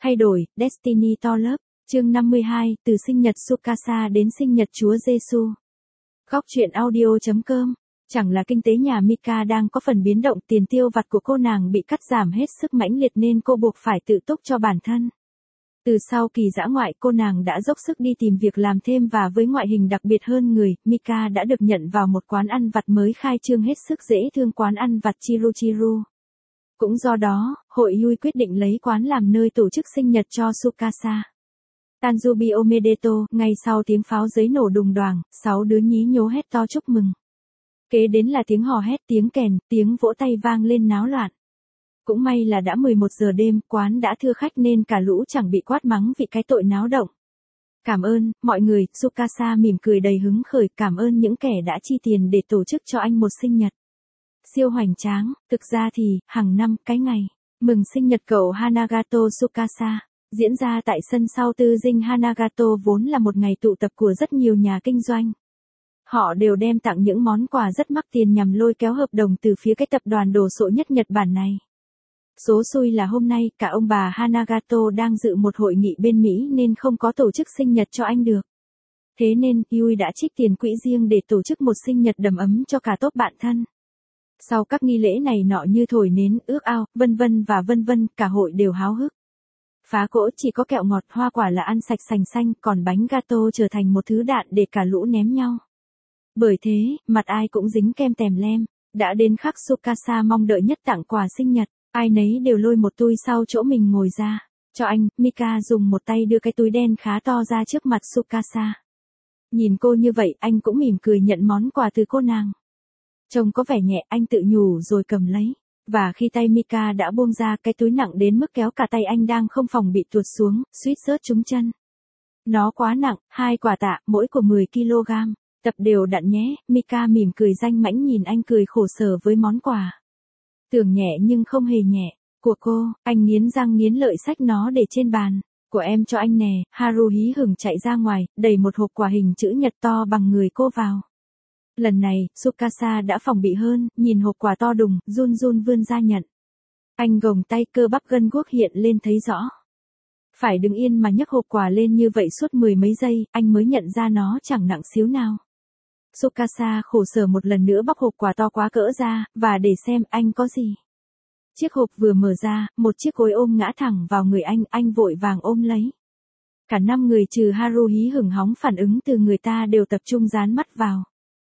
Thay đổi, Destiny to lớp, chương 52, từ sinh nhật Tsukasa đến sinh nhật Chúa Giêsu. Góc truyện audio.com. Chẳng là kinh tế nhà Mika đang có phần biến động, tiền tiêu vặt của cô nàng bị cắt giảm hết sức mãnh liệt nên cô buộc phải tự túc cho bản thân. Từ sau kỳ dã ngoại cô nàng đã dốc sức đi tìm việc làm thêm và với ngoại hình đặc biệt hơn người, Mika đã được nhận vào một quán ăn vặt mới khai trương hết sức dễ thương, quán ăn vặt Chiru. Cũng do đó, hội Yui quyết định lấy quán làm nơi tổ chức sinh nhật cho Tsukasa. Tanjubi Omedeto, ngay sau tiếng pháo giấy nổ đùng đoàng, 6 đứa nhí nhố hét to chúc mừng. Kế đến là tiếng hò hét, tiếng kèn, tiếng vỗ tay vang lên náo loạn. Cũng may là đã 11 giờ đêm, quán đã thưa khách nên cả lũ chẳng bị quát mắng vì cái tội náo động. Cảm ơn, mọi người, Tsukasa mỉm cười đầy hứng khởi, cảm ơn những kẻ đã chi tiền để tổ chức cho anh một sinh nhật siêu hoành tráng. Thực ra thì, hàng năm, cái ngày mừng sinh nhật cậu Hanagato Tsukasa diễn ra tại sân sau tư dinh Hanagato vốn là một ngày tụ tập của rất nhiều nhà kinh doanh. Họ đều đem tặng những món quà rất mắc tiền nhằm lôi kéo hợp đồng từ phía cái tập đoàn đồ sộ nhất Nhật Bản này. Số xui là hôm nay cả ông bà Hanagato đang dự một hội nghị bên Mỹ nên không có tổ chức sinh nhật cho anh được. Thế nên, Yui đã trích tiền quỹ riêng để tổ chức một sinh nhật đầm ấm cho cả tốp bạn thân. Sau các nghi lễ này nọ như thổi nến, ước ao, vân vân, cả hội đều háo hức. Phá cỗ chỉ có kẹo ngọt, hoa quả là ăn sạch sành xanh, còn bánh gato trở thành một thứ đạn để cả lũ ném nhau. Bởi thế, mặt ai cũng dính kem tèm lem. Đã đến khắc Tsukasa mong đợi nhất tặng quà sinh nhật, ai nấy đều lôi một túi sau chỗ mình ngồi ra. Cho anh, Mika dùng một tay đưa cái túi đen khá to ra trước mặt Tsukasa. Nhìn cô như vậy, anh cũng mỉm cười nhận món quà từ cô nàng. Trông có vẻ nhẹ, anh tự nhủ rồi cầm lấy. Và khi tay Mika đã buông ra, cái túi nặng đến mức kéo cả tay anh đang không phòng bị tuột xuống, suýt rớt trúng chân. Nó quá nặng, 2 quả tạ, mỗi của 10 kg. Tập đều đặn nhé, Mika mỉm cười danh mãnh nhìn anh cười khổ sở với món quà. Tưởng nhẹ nhưng không hề nhẹ. Của cô, anh nghiến răng nghiến lợi xách nó để trên bàn. Của em cho anh nè, Haru hí hửng chạy ra ngoài, đẩy một hộp quà hình chữ nhật to bằng người cô vào. Lần này, Tsukasa đã phòng bị hơn, nhìn hộp quà to đùng, run vươn ra nhận. Anh gồng tay, cơ bắp gân guốc hiện lên thấy rõ. Phải đứng yên mà nhấc hộp quà lên như vậy suốt 10 mấy giây, anh mới nhận ra nó chẳng nặng xíu nào. Tsukasa khổ sở một lần nữa bóc hộp quà to quá cỡ ra, và để xem anh có gì. Chiếc hộp vừa mở ra, một chiếc gối ôm ngã thẳng vào người anh vội vàng ôm lấy. Cả 5 người trừ Haru hí hửng hóng phản ứng từ người ta đều tập trung dán mắt vào.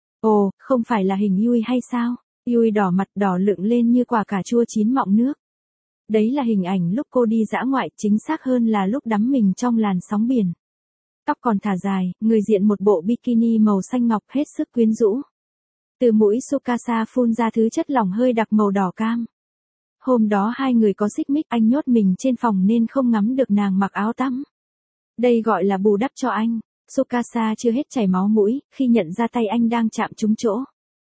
Ồ, không phải là hình Yui hay sao? Yui đỏ mặt đỏ lựng lên như quả cà chua chín mọng nước. Đấy là hình ảnh lúc cô đi dã ngoại, chính xác hơn là lúc đắm mình trong làn sóng biển. Tóc còn thả dài, người diện một bộ bikini màu xanh ngọc hết sức quyến rũ. Từ mũi Tsukasa phun ra thứ chất lỏng hơi đặc màu đỏ cam. Hôm đó hai người có xích mích, anh nhốt mình trên phòng nên không ngắm được nàng mặc áo tắm. Đây gọi là bù đắp cho anh. Tsukasa chưa hết chảy máu mũi, khi nhận ra tay anh đang chạm trúng chỗ.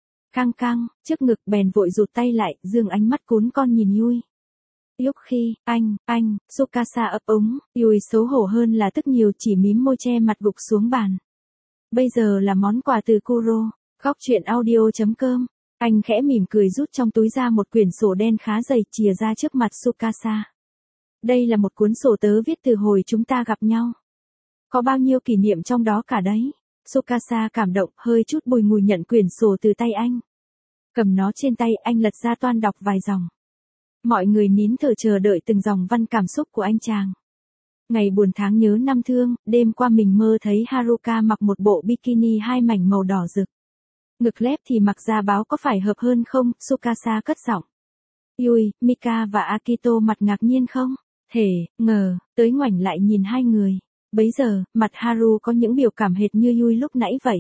Căng, trước ngực bèn vội rụt tay lại, dương ánh mắt cún con nhìn Yui. Lúc khi, anh, Tsukasa ấp úng, Yui xấu hổ hơn là tức nhiều chỉ mím môi che mặt gục xuống bàn. Bây giờ là món quà từ Kuro, góc truyện audio.com. Anh khẽ mỉm cười rút trong túi ra một quyển sổ đen khá dày chìa ra trước mặt Tsukasa. Đây là một cuốn sổ tớ viết từ hồi chúng ta gặp nhau. Có bao nhiêu kỷ niệm trong đó cả đấy. Tsukasa cảm động, hơi chút bùi ngùi nhận quyển sổ từ tay anh. Cầm nó trên tay, anh lật ra toan đọc vài dòng. Mọi người nín thở chờ đợi từng dòng văn cảm xúc của anh chàng. Ngày buồn tháng nhớ năm thương, đêm qua mình mơ thấy Haruka mặc một bộ bikini 2 mảnh màu đỏ rực. Ngực lép thì mặc ra báo có phải hợp hơn không? Tsukasa cất giọng. Yui, Mika và Akito mặt ngạc nhiên không? Thể, ngờ, tới ngoảnh lại nhìn hai người. Bấy giờ, mặt Haru có những biểu cảm hệt như Yui lúc nãy vậy.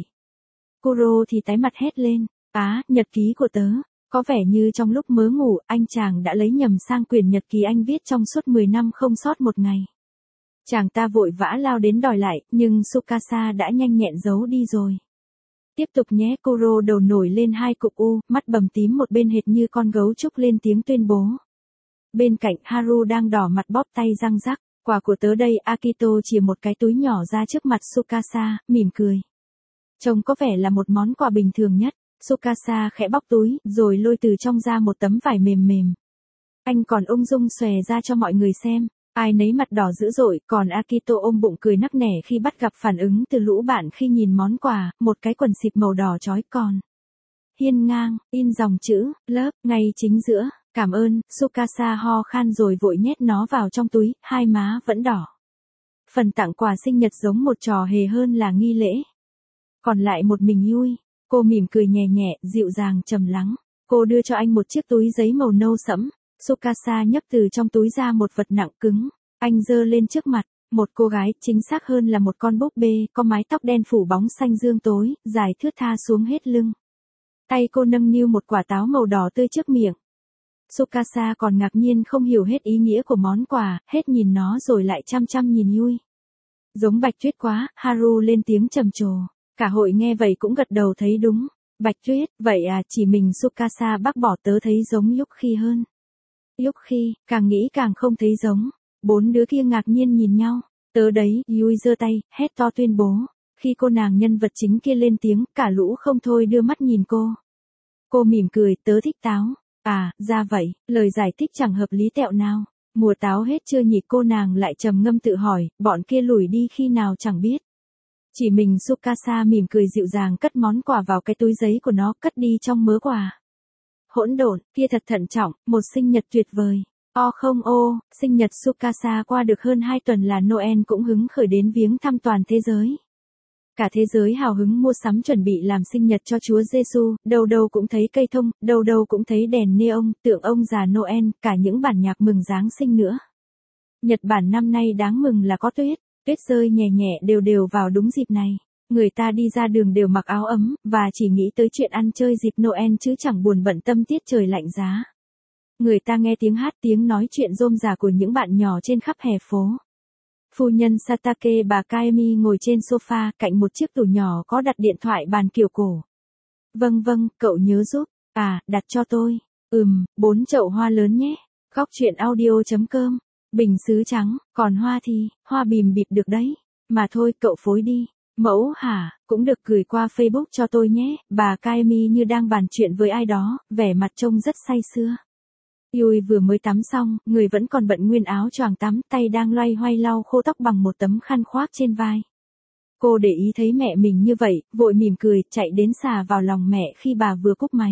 Kuro thì tái mặt hét lên. Nhật ký của tớ. Có vẻ như trong lúc mớ ngủ, anh chàng đã lấy nhầm sang quyển nhật ký anh viết trong suốt 10 năm không sót một ngày. Chàng ta vội vã lao đến đòi lại, nhưng Tsukasa đã nhanh nhẹn giấu đi rồi. Tiếp tục nhé, Kuro đầu nổi lên 2 cục u, mắt bầm tím một bên hệt như con gấu trúc lên tiếng tuyên bố. Bên cạnh Haru đang đỏ mặt bóp tay răng rắc. Quà của tớ đây, Akito chìa một cái túi nhỏ ra trước mặt Tsukasa, mỉm cười. Trông có vẻ là một món quà bình thường nhất. Tsukasa khẽ bóc túi, rồi lôi từ trong ra một tấm vải mềm. Anh còn ung dung xòe ra cho mọi người xem. Ai nấy mặt đỏ dữ dội, còn Akito ôm bụng cười nắc nẻ khi bắt gặp phản ứng từ lũ bạn khi nhìn món quà, một cái quần xịp màu đỏ chói còn hiên ngang, in dòng chữ, lớp, ngay chính giữa, cảm ơn, Tsukasa ho khan rồi vội nhét nó vào trong túi, hai má vẫn đỏ. Phần tặng quà sinh nhật giống một trò hề hơn là nghi lễ. Còn lại một mình Yui, cô mỉm cười nhẹ nhẹ, dịu dàng trầm lắng. Cô đưa cho anh một chiếc túi giấy màu nâu sẫm. Tsukasa nhấc từ trong túi ra một vật nặng cứng. Anh giơ lên trước mặt, một cô gái, chính xác hơn là một con búp bê, có mái tóc đen phủ bóng xanh dương tối, dài thướt tha xuống hết lưng. Tay cô nâng niu một quả táo màu đỏ tươi trước miệng. Tsukasa còn ngạc nhiên không hiểu hết ý nghĩa của món quà, hết nhìn nó rồi lại chăm chăm nhìn Yui. Giống Bạch Tuyết quá, Haru lên tiếng trầm trồ. Cả hội nghe vậy cũng gật đầu thấy đúng. Bạch Tuyết, vậy à, chỉ mình Tsukasa bác bỏ, tớ thấy giống Yuki hơn. Yuki, càng nghĩ càng không thấy giống. Bốn đứa kia ngạc nhiên nhìn nhau. Tớ đấy, Yui giơ tay, hét to tuyên bố. Khi cô nàng nhân vật chính kia lên tiếng, cả lũ không thôi đưa mắt nhìn cô. Cô mỉm cười, tớ thích táo. À, ra vậy, lời giải thích chẳng hợp lý tẹo nào. Mùa táo hết chưa nhỉ, cô nàng lại trầm ngâm tự hỏi, bọn kia lủi đi khi nào chẳng biết. Chỉ mình Tsukasa mỉm cười dịu dàng cất món quà vào cái túi giấy của nó, cất đi trong mớ quà. Hỗn độn, kia thật thận trọng, một sinh nhật tuyệt vời. Không sinh nhật Tsukasa qua được hơn 2 tuần là Noel cũng hứng khởi đến viếng thăm toàn thế giới. Cả thế giới hào hứng mua sắm chuẩn bị làm sinh nhật cho Chúa Giêsu, đâu đâu cũng thấy cây thông, đâu đâu cũng thấy đèn neon, tượng ông già Noel, cả những bản nhạc mừng Giáng sinh nữa. Nhật Bản năm nay đáng mừng là có tuyết, tuyết rơi nhẹ nhẹ đều đều vào đúng dịp này. Người ta đi ra đường đều mặc áo ấm, và chỉ nghĩ tới chuyện ăn chơi dịp Noel chứ chẳng buồn bận tâm tiết trời lạnh giá. Người ta nghe tiếng hát tiếng nói chuyện rôm rả của những bạn nhỏ trên khắp hè phố. Phu nhân Satake bà Kaemi ngồi trên sofa cạnh một chiếc tủ nhỏ có đặt điện thoại bàn kiểu cổ. Vâng, cậu nhớ giúp. À, đặt cho tôi. 4 chậu hoa lớn nhé. Góc chuyện audio.com. Bình sứ trắng, còn hoa thì, hoa bìm bịp được đấy. Mà thôi, cậu phối đi. Mẫu hả, cũng được, gửi qua Facebook cho tôi nhé. Bà Kaemi như đang bàn chuyện với ai đó, vẻ mặt trông rất say sưa. Yui vừa mới tắm xong, người vẫn còn bận nguyên áo choàng tắm, tay đang loay hoay lau khô tóc bằng một tấm khăn khoác trên vai. Cô để ý thấy mẹ mình như vậy, vội mỉm cười, chạy đến xà vào lòng mẹ khi bà vừa cúp máy.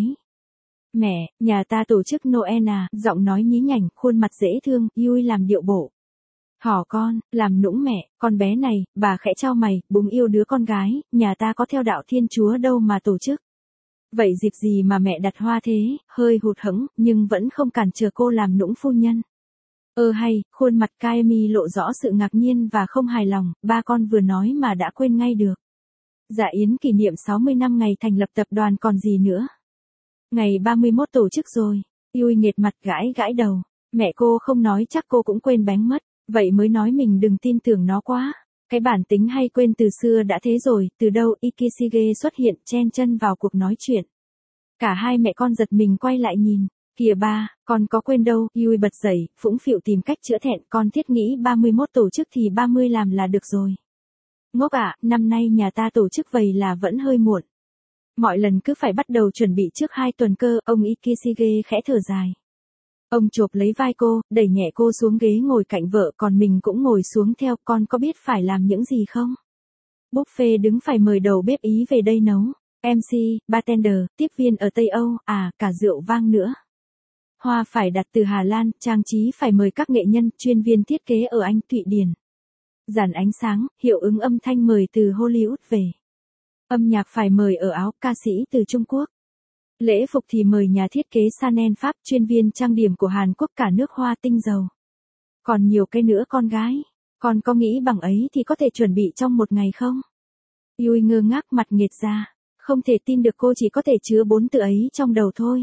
Mẹ, nhà ta tổ chức Noel à, giọng nói nhí nhảnh, khuôn mặt dễ thương, Yui làm điệu bộ. Hỏ con, làm nũng mẹ, con bé này, bà khẽ chau mày, búng yêu đứa con gái, nhà ta có theo đạo Thiên Chúa đâu mà tổ chức. Vậy dịp gì mà mẹ đặt hoa thế, hơi hụt hẫng, nhưng vẫn không cản trở cô làm nũng phu nhân. Hay, khuôn mặt Kaemi lộ rõ sự ngạc nhiên và không hài lòng, ba con vừa nói mà đã quên ngay được. Dạ yến kỷ niệm 60 năm ngày thành lập tập đoàn còn gì nữa. Ngày 31 tổ chức rồi, Yui nghệt mặt gãi đầu, mẹ cô không nói chắc cô cũng quên bén mất, vậy mới nói mình đừng tin tưởng nó quá. Cái bản tính hay quên từ xưa đã thế rồi, từ đâu Ikishige xuất hiện chen chân vào cuộc nói chuyện. Cả hai mẹ con giật mình quay lại nhìn, kìa ba, con có quên đâu, Yui bật dậy, phũng phịu tìm cách chữa thẹn, con thiết nghĩ 31 tổ chức thì 30 làm là được rồi. Ngốc ạ, năm nay nhà ta tổ chức vậy là vẫn hơi muộn. Mọi lần cứ phải bắt đầu chuẩn bị trước 2 tuần cơ, ông Ikishige khẽ thở dài. Ông chộp lấy vai cô, đẩy nhẹ cô xuống ghế ngồi cạnh vợ, còn mình cũng ngồi xuống theo. Con có biết phải làm những gì không? Buffet đứng phải mời đầu bếp Ý về đây nấu. MC, bartender, tiếp viên ở Tây Âu, cả rượu vang nữa. Hoa phải đặt từ Hà Lan, trang trí phải mời các nghệ nhân, chuyên viên thiết kế ở Anh, Thụy Điển. Dàn ánh sáng, hiệu ứng âm thanh mời từ Hollywood về. Âm nhạc phải mời ở Áo, ca sĩ từ Trung Quốc. Lễ phục thì mời nhà thiết kế Chanel Pháp, chuyên viên trang điểm của Hàn Quốc, cả nước hoa tinh dầu. Còn nhiều cái nữa con gái. Con có nghĩ bằng ấy thì có thể chuẩn bị trong một ngày không? Yui ngơ ngác mặt nghệt ra. Không thể tin được cô chỉ có thể chứa 4 từ ấy trong đầu thôi.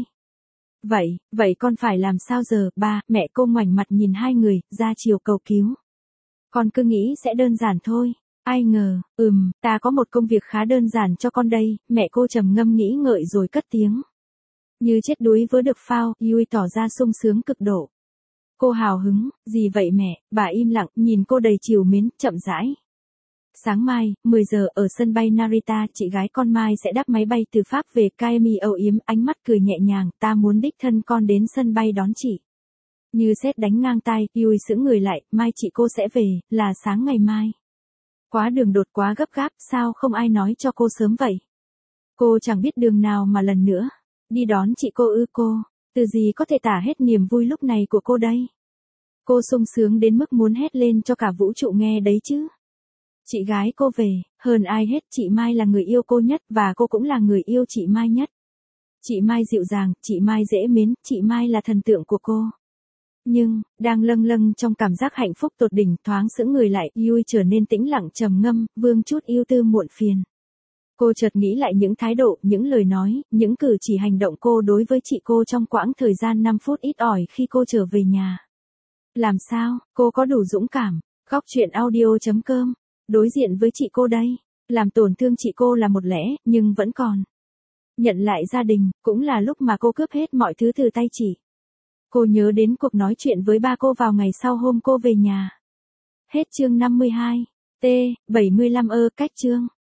Vậy con phải làm sao giờ, ba, mẹ cô ngoảnh mặt nhìn hai người, ra chiều cầu cứu. Con cứ nghĩ sẽ đơn giản thôi. Ai ngờ, ta có một công việc khá đơn giản cho con đây, mẹ cô trầm ngâm nghĩ ngợi rồi cất tiếng. Như chết đuối vớ được phao, Yui tỏ ra sung sướng cực độ. Cô hào hứng, gì vậy mẹ, bà im lặng, nhìn cô đầy trìu mến, chậm rãi. Sáng mai, 10 giờ ở sân bay Narita, chị gái con Mai sẽ đáp máy bay từ Pháp về. Kaemi âu yếm, ánh mắt cười nhẹ nhàng, ta muốn đích thân con đến sân bay đón chị. Như sét đánh ngang tai, Yui sững người lại, mai chị cô sẽ về, là sáng ngày mai. Quá đường đột quá gấp gáp, sao không ai nói cho cô sớm vậy? Cô chẳng biết đường nào mà lần nữa. Đi đón chị cô ư cô, từ gì có thể tả hết niềm vui lúc này của cô đây. Cô sung sướng đến mức muốn hét lên cho cả vũ trụ nghe đấy chứ. Chị gái cô về, hơn ai hết chị Mai là người yêu cô nhất và cô cũng là người yêu chị Mai nhất. Chị Mai dịu dàng, chị Mai dễ mến, chị Mai là thần tượng của cô. Nhưng, đang lâng lâng trong cảm giác hạnh phúc tột đỉnh thoáng sững người lại, Yui trở nên tĩnh lặng trầm ngâm, vương chút ưu tư muộn phiền. Cô chợt nghĩ lại những thái độ, những lời nói, những cử chỉ hành động cô đối với chị cô trong quãng thời gian 5 phút ít ỏi khi cô trở về nhà. Làm sao, cô có đủ dũng cảm, góc chuyện audio.com, đối diện với chị cô đây, làm tổn thương chị cô là một lẽ, nhưng vẫn còn. Nhận lại gia đình, cũng là lúc mà cô cướp hết mọi thứ từ tay chị. Cô nhớ đến cuộc nói chuyện với ba cô vào ngày sau hôm cô về nhà. Hết chương 52. T. 75 cách chương.